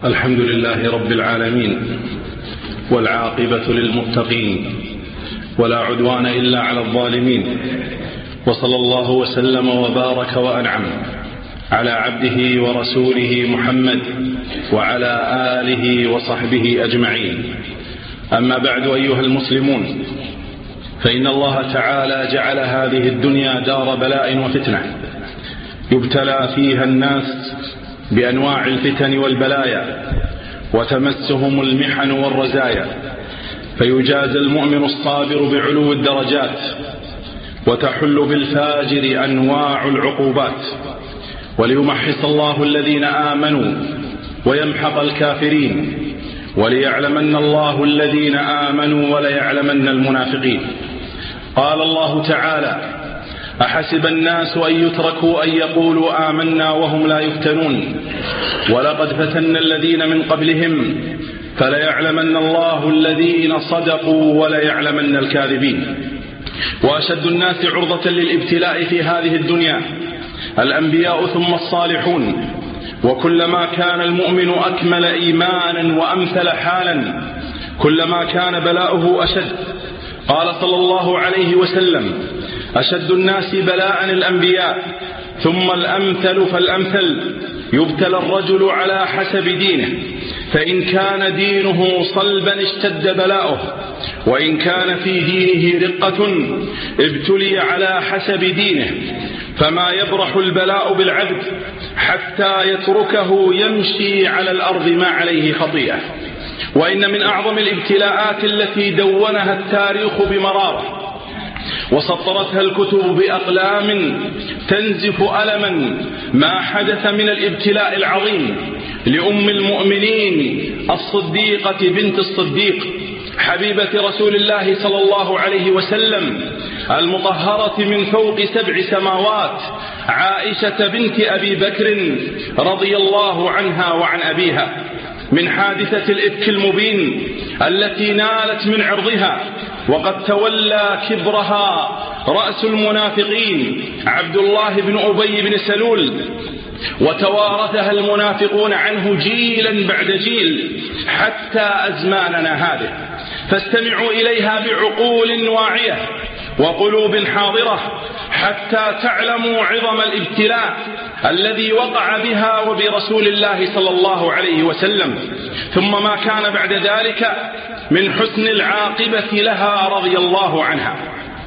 الحمد لله رب العالمين، والعاقبة للمتقين، ولا عدوان إلا على الظالمين، وصلى الله وسلم وبارك وأنعم على عبده ورسوله محمد وعلى آله وصحبه أجمعين. أما بعد، أيها المسلمون، فإن الله تعالى جعل هذه الدنيا دار بلاء وفتنة يبتلى فيها الناس بأنواع الفتن والبلايا، وتمسهم المحن والرزايا، فيجازى المؤمن الصابر بعلو الدرجات، وتحل بالفاجر أنواع العقوبات، وليمحص الله الذين آمنوا ويمحق الكافرين، وليعلمن الله الذين آمنوا وليعلمن المنافقين. قال الله تعالى: أحسب الناس أن يتركوا أن يقولوا آمنا وهم لا يفتنون، ولقد فتنا الذين من قبلهم فليعلمن الله الذين صدقوا وليعلمن الكاذبين. وأشد الناس عرضة للابتلاء في هذه الدنيا الأنبياء ثم الصالحون، وكلما كان المؤمن أكمل إيمانا وأمثل حالا كلما كان بلاؤه أشد. قال صلى الله عليه وسلم: أشد الناس بلاء الأنبياء، ثم الأمثل فالأمثل، يبتلى الرجل على حسب دينه، فإن كان دينه صلبا اشتد بلاؤه، وإن كان في دينه رقة ابتلي على حسب دينه. فما يبرح البلاء بالعبد حتى يتركه يمشي على الأرض ما عليه خطيئة. وإن من أعظم الابتلاءات التي دونها التاريخ بمرارة وسطرتها الكتب بأقلام تنزف ألما ما حدث من الابتلاء العظيم لأم المؤمنين الصديقة بنت الصديق حبيبة رسول الله صلى الله عليه وسلم المطهرة من فوق 7 سماوات، عائشة بنت أبي بكر رضي الله عنها وعن أبيها، من حادثة الإفك المبين التي نالت من عرضها، وقد تولى كبرها رأس المنافقين عبد الله بن أبي بن سلول، وتوارثها المنافقون عنه جيلا بعد جيل حتى أزماننا هذه. فاستمعوا إليها بعقول واعية وقلوب حاضرة حتى تعلموا عظم الابتلاء الذي وقع بها وبرسول الله صلى الله عليه وسلم، ثم ما كان بعد ذلك من حسن العاقبة لها رضي الله عنها.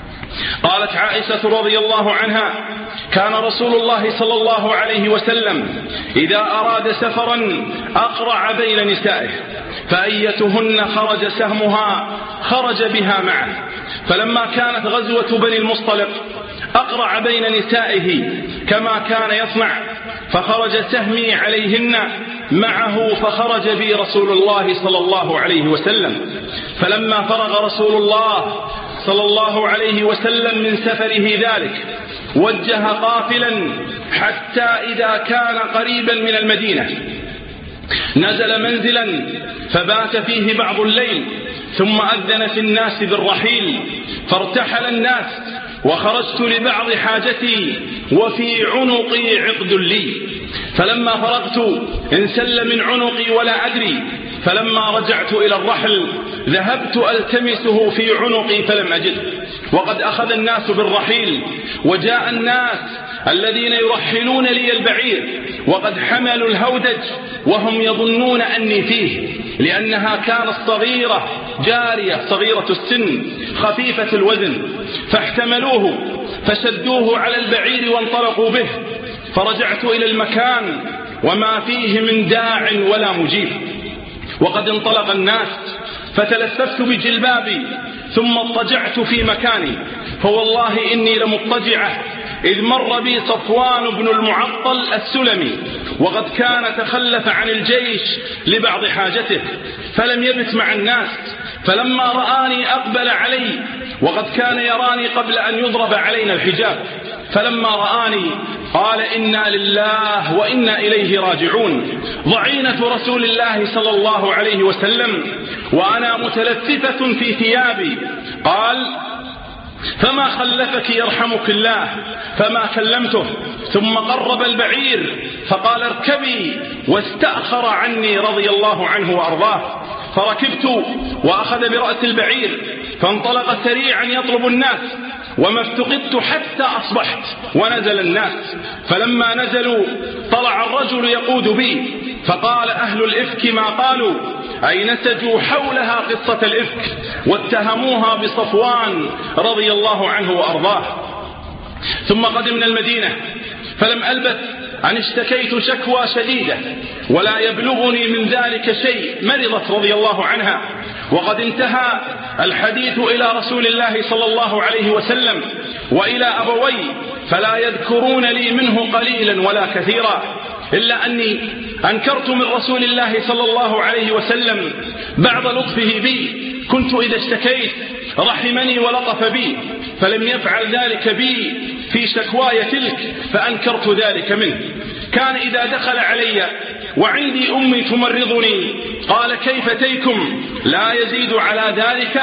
قالت عائشة رضي الله عنها: كان رسول الله صلى الله عليه وسلم إذا أراد سفرا أقرع بين نسائه، فأيتهن خرج سهمها خرج بها معه. فلما كانت غزوة بني المصطلق أقرع بين نسائه كما كان يصنع، فخرج سهمي عليهن معه، فخرج بي رسول الله صلى الله عليه وسلم. فلما فرغ رسول الله صلى الله عليه وسلم من سفره ذلك وجه قافلا حتى إذا كان قريبا من المدينة نزل منزلا فبات فيه بعض الليل، ثم أذن في الناس بالرحيل، فارتحل الناس، وخرجت لبعض حاجتي وفي عنقي عقد لي، فلما فرغت انسل من عنقي ولا أدري، فلما رجعت إلى الرحل ذهبت ألتمسه في عنقي فلم أجد، وقد أخذ الناس بالرحيل، وجاء الناس الذين يرحلون لي البعير وقد حملوا الهودج وهم يظنون أني فيه، لأنها كانت صغيرة، جارية صغيرة السن خفيفة الوزن، فاحتملوه فشدوه على البعير وانطلقوا به، فرجعت إلى المكان وما فيه من داع ولا مجيب، وقد انطلق الناس، فتلففت بجلبابي ثم اضطجعت في مكاني، فوالله إني لمضطجعة إذ مر بي صفوان بن المعطل السلمي، وقد كان تخلف عن الجيش لبعض حاجته فلم يبت مع الناس، فلما رآني أقبل علي، وقد كان يراني قبل أن يضرب علينا الحجاب، فلما رآني قال: إنا لله وإنا إليه راجعون، ضعينة رسول الله صلى الله عليه وسلم وأنا متلففة في ثيابي. قال: فما خلفك يرحمك الله؟ فما كلمته، ثم قرب البعير فقال اركبي، واستأخر عني رضي الله عنه وأرضاه، فركبت وأخذ برأس البعير فانطلق سريعا يطلب الناس، وما افتقدت حتى أصبحت ونزل الناس. فلما نزلوا طلع الرجل يقود بي، فقال أهل الإفك ما قالوا، أي نسجوا حولها قصة الإفك واتهموها بصفوان رضي الله عنه وأرضاه. ثم قدمنا المدينة، فلم ألبث أن اشتكيت شكوى شديدة ولا يبلغني من ذلك شيء. مرضت رضي الله عنها، وقد انتهى الحديث إلى رسول الله صلى الله عليه وسلم وإلى أبوي، فلا يذكرون لي منه قليلا ولا كثيرا، إلا أني أنكرت من رسول الله صلى الله عليه وسلم بعض لطفه بي. كنت إذا اشتكيت رحمني ولطف بي، فلم يفعل ذلك بي في شكواي تلك، فأنكرت ذلك منه. كان إذا دخل علي وعندي أمي تمرضني قال كيف تيكم، لا يزيد على ذلك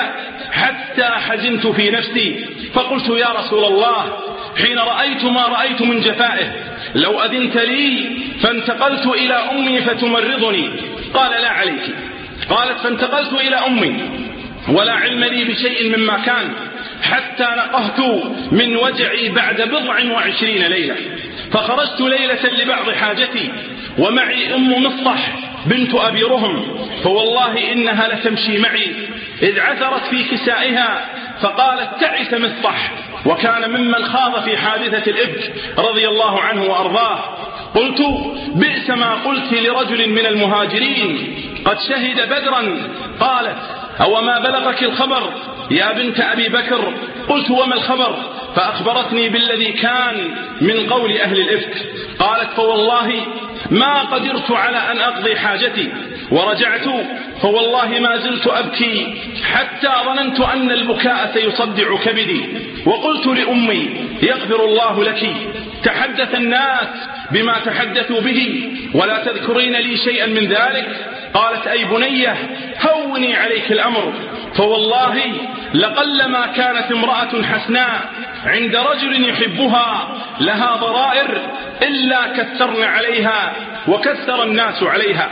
حتى حزنت في نفسي، فقلت يا رسول الله حين رأيت ما رأيت من جفائه لو أذنت لي فانتقلت إلى أمي فتمرضني. قال لا عليك. قالت فانتقلت إلى أمي ولا علم لي بشيء مما كان، حتى نقهت من وجعي بعد 24 ليلة. فخرجت ليلة لبعض حاجتي ومعي أم مصطح بنت أبي رهم، فوالله إنها لتمشي معي، إذ عثرت في كسائها فقالت تعس مصطح، وكان ممن خاض في حادثة الإفك رضي الله عنه وأرضاه. قلت بئس ما قلت لرجل من المهاجرين قد شهد بدرا. قالت أو ما بلغك الخبر يا بنت أبي بكر؟ قلت وما الخبر؟ فأخبرتني بالذي كان من قول أهل الإفك. قالت فوالله ما قدرت على أن أقضي حاجتي، ورجعت فوالله ما زلت أبكي حتى ظننت أن البكاء سيصدع كبدي. وقلت لأمي يغفر الله لك، تحدث الناس بما تحدثوا به ولا تذكرين لي شيئا من ذلك. قالت أي بنية هوني عليك الأمر، فوالله لقلما كانت امرأة حسناء عند رجل يحبها لها ضرائر إلا كثرن عليها وكثر الناس عليها.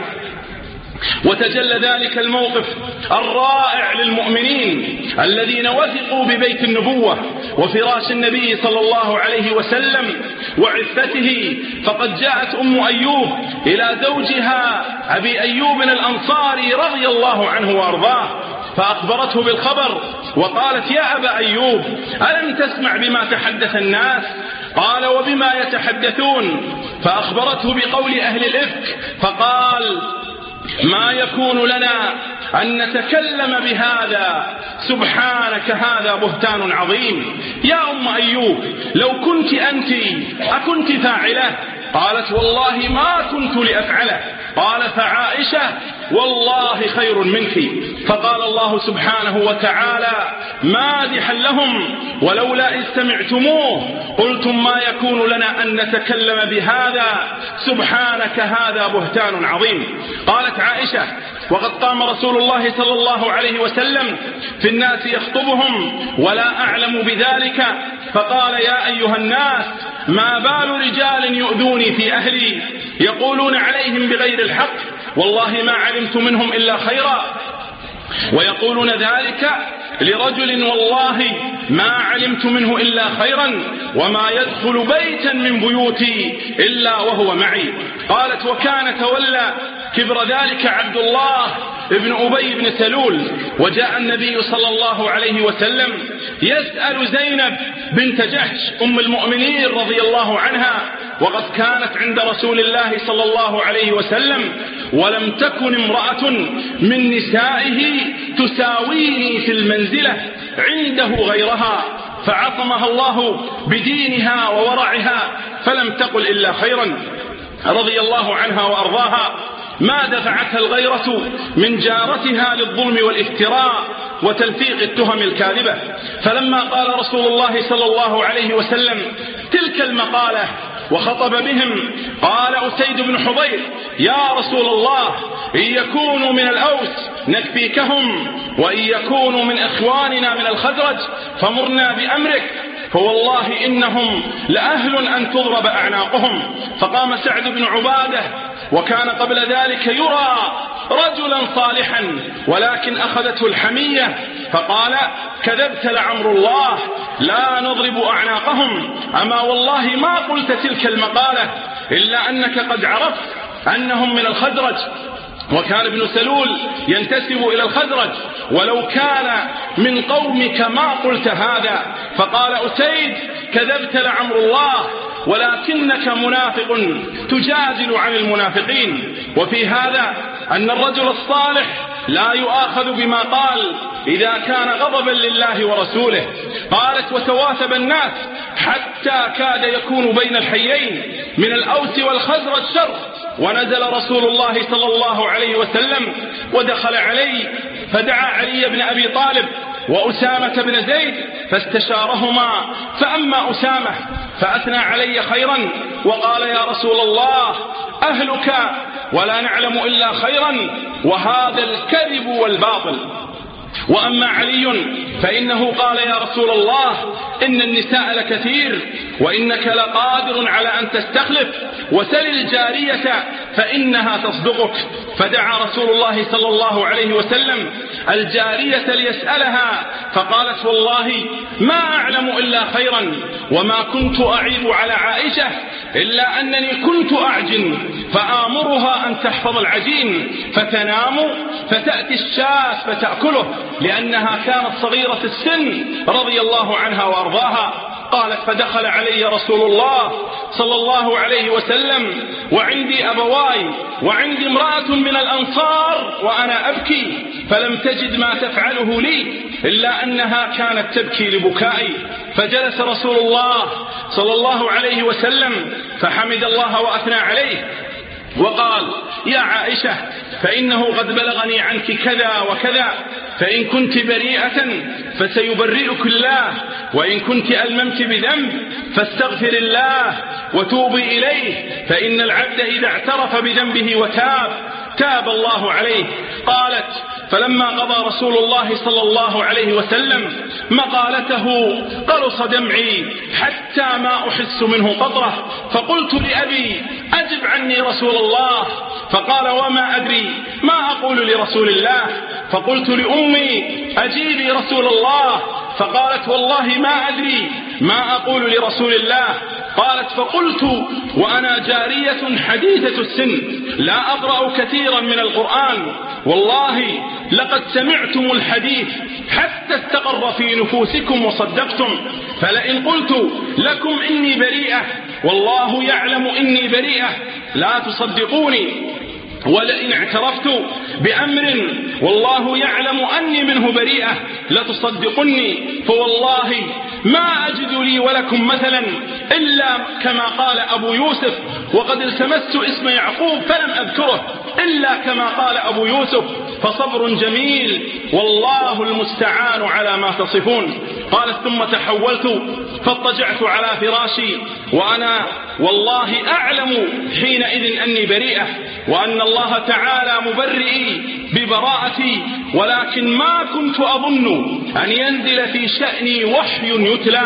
وتجلى ذلك الموقف الرائع للمؤمنين الذين وثقوا ببيت النبوة وفراش النبي صلى الله عليه وسلم وعفته. فقد جاءت أم أيوب إلى زوجها أبي أيوب الأنصاري رضي الله عنه وأرضاه، فأخبرته بالخبر وقالت يا أبا أيوب ألم تسمع بما تحدث الناس؟ قال وبما يتحدثون؟ فأخبرته بقول أهل الإفك، فقال ما يكون لنا أن نتكلم بهذا، سبحانك هذا بهتان عظيم. يا أم أيوب لو كنت أنت أكنت فاعلة؟ قالت والله ما كنت لأفعله. قال فعائشة والله خير منك. فقال الله سبحانه وتعالى مادحا لهم ولولا إذ سمعتموه قلتم ما يكون لنا أن نتكلم بهذا، سبحانك هذا بهتان عظيم. قالت عائشة وقد قام رسول الله صلى الله عليه وسلم في الناس يخطبهم ولا أعلم بذلك، فقال يا أيها الناس ما بال رجال يؤذوني في أهلي يقولون عليهم بغير الحق والله ما علمت منهم إلا خيرا، ويقولون ذلك لرجل والله ما علمت منه إلا خيرا، وما يدخل بيتا من بيوتي إلا وهو معي. قالت وكان تولى كبر ذلك عبد الله ابن أبي بن سلول، وجاء النبي صلى الله عليه وسلم يسأل زينب بنت جحش أم المؤمنين رضي الله عنها، وقد كانت عند رسول الله صلى الله عليه وسلم ولم تكن امرأة من نسائه تساويني في المنزلة عنده غيرها، فعصمها الله بدينها وورعها فلم تقل إلا خيرا رضي الله عنها وأرضاها. ما دفعتها الغيرة من جارتها للظلم والافتراء وتلفيق التهم الكاذبة. فلما قال رسول الله صلى الله عليه وسلم تلك المقالة وخطب بهم قال أسيد بن حضير يا رسول الله إن يكونوا من الأوس نكفيكهم، وإن يكونوا من إخواننا من الخزرج فمرنا بأمرك. فوالله إنهم لأهل أن تضرب أعناقهم. فقام سعد بن عبادة وكان قبل ذلك يرى رجلا صالحا، ولكن أخذته الحمية فقال: كذبت لعمر الله، لا نضرب أعناقهم، أما والله ما قلت تلك المقالة إلا أنك قد عرفت أنهم من الخزرج، وكان ابن سلول ينتسب إلى الخزرج، ولو كان من قومك ما قلت هذا. فقال أسيد: كذبت لعمر الله، ولكنك منافق تجادل عن المنافقين. وفي هذا أن الرجل الصالح لا يؤاخذ بما قال إذا كان غضبا لله ورسوله. قالت: وتواثب الناس حتى كاد يكون بين الحيين من الأوس والخزرج شر، ونزل رسول الله صلى الله عليه وسلم ودخل علي، فدعا علي بن أبي طالب وأسامة بن زيد فاستشارهما، فأما أسامة فأثنى علي خيرا وقال: يا رسول الله أهلك ولا نعلم إلا خيرا، وهذا الكذب والباطل. وأما علي فإنه قال: يا رسول الله إن النساء لكثير، وإنك لقادر على أن تستخلف، وسل الجارية فإنها تصدقك. فدعا رسول الله صلى الله عليه وسلم الجارية ليسألها، فقالت: والله ما أعلم إلا خيرا، وما كنت أعيب على عائشة إلا أنني كنت أعجن فآمرها أن تحفظ العجين فتنام فتأتي الشاة فتأكله، لأنها كانت صغيرة السن رضي الله عنها وأرضاها. قالت: فدخل علي رسول الله صلى الله عليه وسلم وعندي أبواي وعندي امرأة من الأنصار وأنا أبكي، فلم تجد ما تفعله لي إلا أنها كانت تبكي لبكائي. فجلس رسول الله صلى الله عليه وسلم فحمد الله وأثنى عليه وقال: يا عائشة فإنه قد بلغني عنك كذا وكذا، فإن كنت بريئة فسيبرئك الله، وإن كنت ألممت بذنب فاستغفر الله وتوبي إليه، فإن العبد إذا اعترف بذنبه وتاب تاب الله عليه. قالت: فلما قضى رسول الله صلى الله عليه وسلم مقالته قرص دمعي حتى ما أحس منه قطرة، فقلت لأبي: أجب عني رسول الله. فقال: وما أدري ما أقول لرسول الله. فقلت لأمي: أجيبي رسول الله. فقالت: والله ما أدري ما أقول لرسول الله. قالت: فقلت وأنا جارية حديثة السن لا أقرأ كثيرا من القرآن، والله لقد سمعتم الحديث حتى استقر في نفوسكم وصدقتم، فلئن قلت لكم إني بريئة والله يعلم إني بريئة لا تصدقوني، ولئن اعترفت بأمر والله يعلم أني منه بريئة لتصدقني، فوالله ما أجد لي ولكم مثلا إلا كما قال أبو يوسف، وقد التمست اسم يعقوب فلم أذكره إلا كما قال أبو يوسف، فصبر جميل والله المستعان على ما تصفون. قالت: ثم تحولت فاضطجعت على فراشي وأنا والله أعلم حينئذ أني بريئة، وأن الله تعالى مبرئي ببراءتي، ولكن ما كنت أظن أن ينزل في شأني وحي يتلى،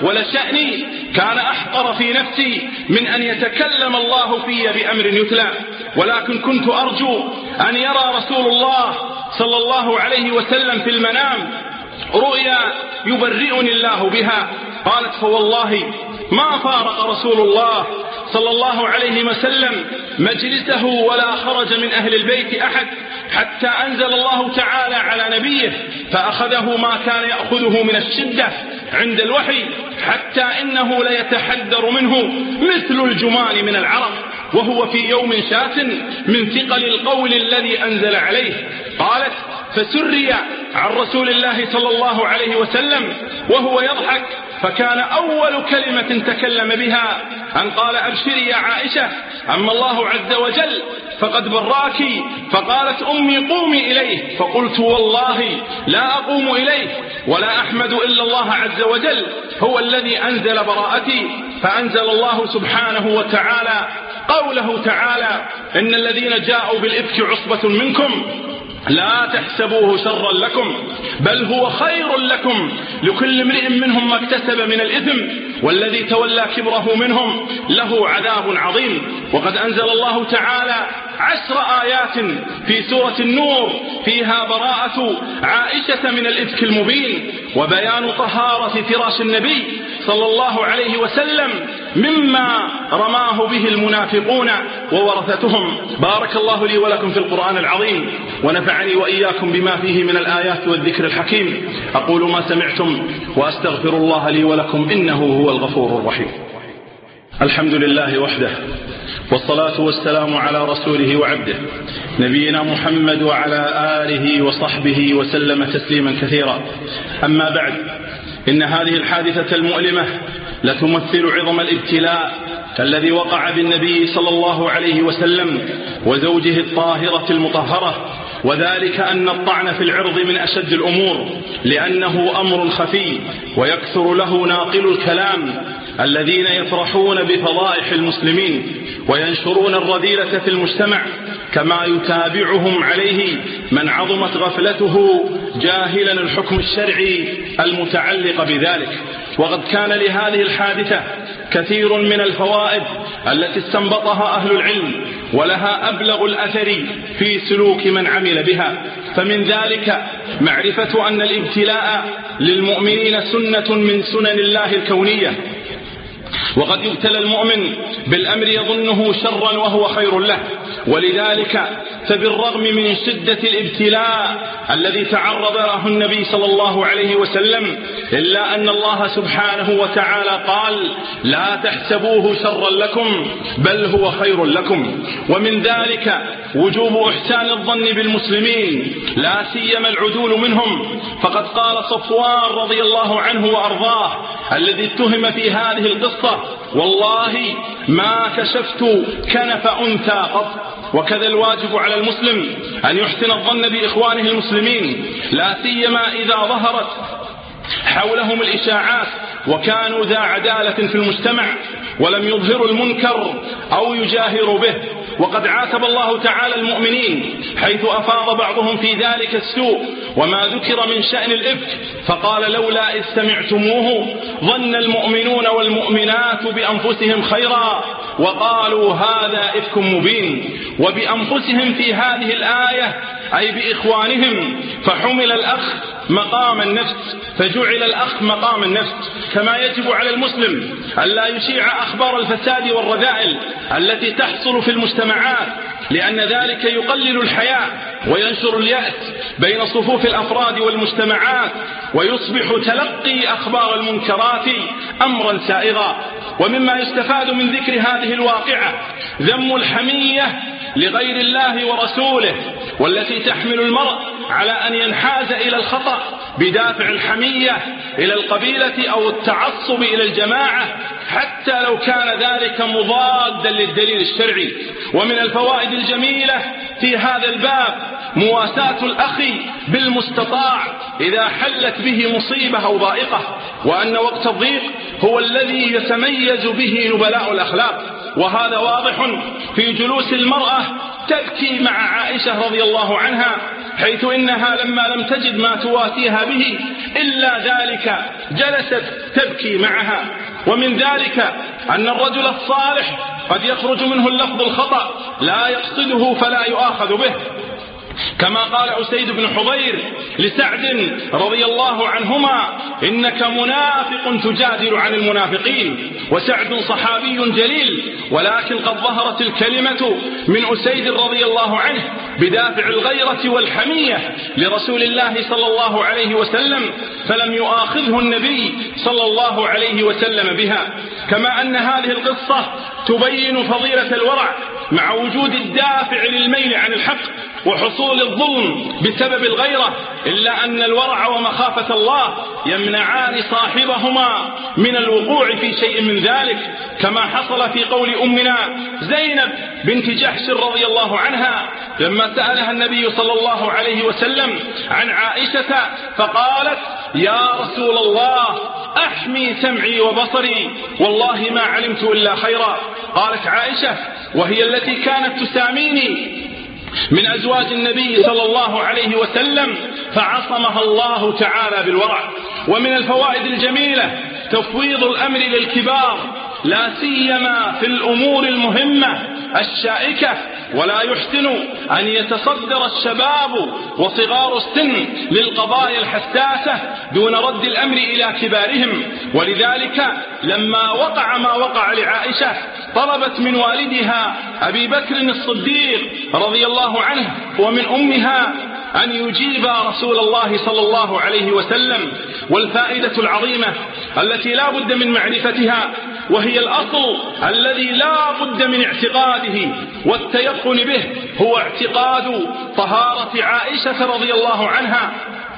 ولشأني كان أحقر في نفسي من أن يتكلم الله في بأمر يتلى، ولكن كنت أرجو أن يرى رسول الله صلى الله عليه وسلم في المنام رؤيا يبرئني الله بها. قالت: فوالله ما فارق رسول الله صلى الله عليه وسلم مجلسه ولا خرج من أهل البيت أحد حتى أنزل الله تعالى على نبيه فأخذه ما كان يأخذه من الشدة عند الوحي، حتى إنه ليتحدر منه مثل الجمان من العرق، وهو في يوم شات من ثقل القول الذي أنزل عليه. قالت: فسري عن رسول الله صلى الله عليه وسلم وهو يضحك، فكان أول كلمة تكلم بها أن قال: أبشري يا عائشة، أما الله عز وجل فقد براك. فقالت أمي: قومي إليه. فقلت: والله لا أقوم إليه، ولا أحمد إلا الله عز وجل هو الذي أنزل براءتي. فأنزل الله سبحانه وتعالى قوله تعالى: إن الذين جاءوا بالإفك عصبة منكم لا تحسبوه شرا لكم بل هو خير لكم لكل امرئ منهم ما اكتسب من الإثم والذي تولى كبره منهم له عذاب عظيم. وقد أنزل الله تعالى 10 آيات في سورة النور فيها براءة عائشة من الإفك المبين وبيان طهارة فراش النبي صلى الله عليه وسلم مما رماه به المنافقون وورثتهم. بارك الله لي ولكم في القرآن العظيم ونفعني وإياكم بما فيه من الآيات والذكر الحكيم. أقول ما سمعتم وأستغفر الله لي ولكم إنه هو الغفور الرحيم. الحمد لله وحده والصلاة والسلام على رسوله وعبده نبينا محمد وعلى آله وصحبه وسلم تسليما كثيرا. أما بعد، إن هذه الحادثة المؤلمة لتمثل عظم الابتلاء الذي وقع بالنبي صلى الله عليه وسلم وزوجه الطاهرة المطهرة، وذلك أن الطعن في العرض من أشد الأمور لأنه أمر خفي ويكثر له ناقل الكلام الذين يفرحون بفضائح المسلمين وينشرون الرذيلة في المجتمع، كما يتابعهم عليه من عظمت غفلته جاهلا الحكم الشرعي المتعلق بذلك. وقد كان لهذه الحادثة كثير من الفوائد التي استنبطها أهل العلم ولها أبلغ الأثر في سلوك من عمل بها. فمن ذلك معرفة أن الابتلاء للمؤمنين سنة من سنن الله الكونية، وقد يبتلى المؤمن بالأمر يظنه شرا وهو خير له، ولذلك فبالرغم من شدة الابتلاء الذي تعرض له النبي صلى الله عليه وسلم إلا أن الله سبحانه وتعالى قال لا تحسبوه شرا لكم بل هو خير لكم. ومن ذلك وجوب إحسان الظن بالمسلمين لا سيما العدول منهم، فقد قال صفوان رضي الله عنه وأرضاه الذي اتهم في هذه القصة والله ما كشفت كنف أنثى قط. وكذا الواجب على المسلم أن يحسن الظن بإخوانه المسلمين لا سيما إذا ظهرت حولهم الإشاعات وكانوا ذا عدالة في المجتمع ولم يظهروا المنكر أو يجاهروا به. وقد عاتب الله تعالى المؤمنين حيث أفاض بعضهم في ذلك السوء وما ذكر من شأن الإفك، فقال لولا إذ سمعتموه ظن المؤمنون والمؤمنات بأنفسهم خيرا وقالوا هذا إفك مبين. وبأنفسهم في هذه الآية أي بإخوانهم، فحمل الأخ مقام النفس فجعل الأخ مقام النفس. كما يجب على المسلم ألا يشيع أخبار الفساد والرذائل التي تحصل في المجتمعات، لأن ذلك يقلل الحياء وينشر اليأس بين صفوف الأفراد والمجتمعات، ويصبح تلقي أخبار المنكرات أمرا سائغا. ومما يستفاد من ذكر هذه الواقعة ذم الحمية لغير الله ورسوله، والتي تحمل المرء على أن ينحاز إلى الخطأ بدافع الحمية إلى القبيلة أو التعصب إلى الجماعة حتى لو كان ذلك مضادا للدليل الشرعي. ومن الفوائد الجميلة في هذا الباب مواساة الأخ بالمستطاع إذا حلت به مصيبة أو ضائقة، وأن وقت الضيق هو الذي يتميز به نبلاء الأخلاق. وهذا واضح في جلوس المرأة تبكي مع عائشة رضي الله عنها، حيث إنها لما لم تجد ما تواسيها به إلا ذلك جلست تبكي معها. ومن ذلك أن الرجل الصالح قد يخرج منه اللفظ الخطأ لا يقصده فلا يؤاخذ به، كما قال أسيد بن حضير لسعد رضي الله عنهما إنك منافق تجادل عن المنافقين. وسعد صحابي جليل، ولكن قد ظهرت الكلمة من أسيد رضي الله عنه بدافع الغيرة والحمية لرسول الله صلى الله عليه وسلم، فلم يؤاخذه النبي صلى الله عليه وسلم بها. كما أن هذه القصة تبين فضيلة الورع مع وجود الدافع للميل عن الحق وحصول الظلم بسبب الغيرة، إلا أن الورع ومخافة الله يمنعان صاحبهما من الوقوع في شيء من ذلك، كما حصل في قول أمنا زينب بنت جحش رضي الله عنها لما سألها النبي صلى الله عليه وسلم عن عائشة فقالت يا رسول الله أحمي سمعي وبصري والله ما علمت إلا خيرا. قالت عائشة وهي التي كانت تساميني من أزواج النبي صلى الله عليه وسلم فعصمها الله تعالى بالورع. ومن الفوائد الجميلة تفويض الأمر للكبار، لا سيما في الأمور المهمة الشائكة، ولا يحسن أن يتصدر الشباب وصغار السن للقضايا الحساسة دون رد الأمر إلى كبارهم. ولذلك لما وقع ما وقع لعائشة طلبت من والدها أبي بكر الصديق رضي الله عنه ومن أمها أن يجيب رسول الله صلى الله عليه وسلم. والفائدة العظيمة التي لا بد من معرفتها، وهي الأصل الذي لا بد من اعتقاده والتيقن به، هو اعتقاد طهارة عائشة رضي الله عنها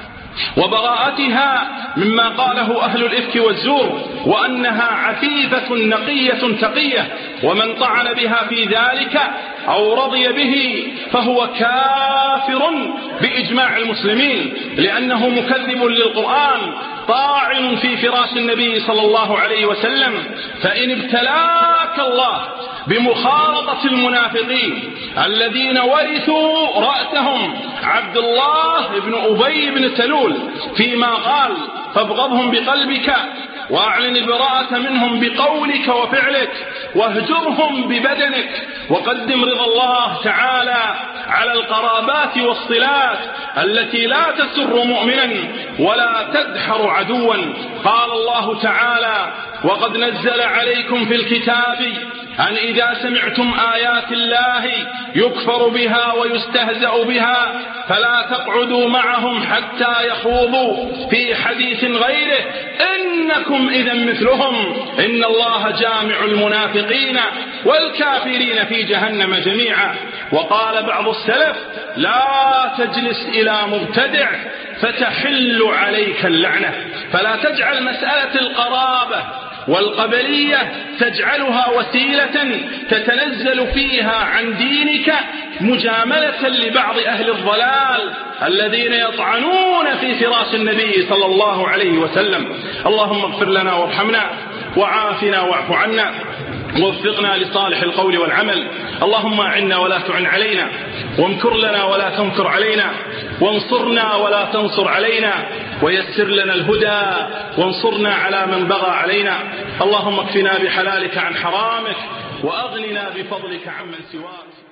وبراءتها مما قاله أهل الإفك والزور، وأنها عفيفة نقية تقية. ومن طعن بها في ذلك أو رضي به فهو كافر بإجماع المسلمين، لأنه مكذب للقرآن طاعن في فراش النبي صلى الله عليه وسلم. فإن ابتلاك الله بمخالطة المنافقين الذين ورثوا رأسهم عبد الله بن أبي بن سلول فيما قال فابغضهم بقلبك وأعلن البراءة منهم بقولك وفعلك واهجرهم ببدنك، وقدم رضا الله تعالى على القرابات والصلات التي لا تسر مؤمنا ولا تدحر عدوا. قال الله تعالى: وقد نزل عليكم في الكتاب أن إذا سمعتم آيات الله يكفر بها ويستهزأ بها فلا تقعدوا معهم حتى يخوضوا في حديث غيره إنكم إذا مثلهم إن الله جامع المنافقين والكافرين في جهنم جميعا. وقال بعض السلف: لا تجلس إلى مبتدع فتحل عليك اللعنة. فلا تجعل مسألة القرابة والقبلية تجعلها وسيلة تتنزل فيها عن دينك مجاملة لبعض أهل الضلال الذين يطعنون في فراش النبي صلى الله عليه وسلم. اللهم اغفر لنا وارحمنا وعافنا واعف عنا ووفقنا لصالح القول والعمل. اللهم أعنا ولا تعن علينا، وامكر لنا ولا تمكر علينا، وانصرنا ولا تنصر علينا، ويسر لنا الهدى وانصرنا على من بغى علينا. اللهم اكفنا بحلالك عن حرامك وأغننا بفضلك عمن سواك.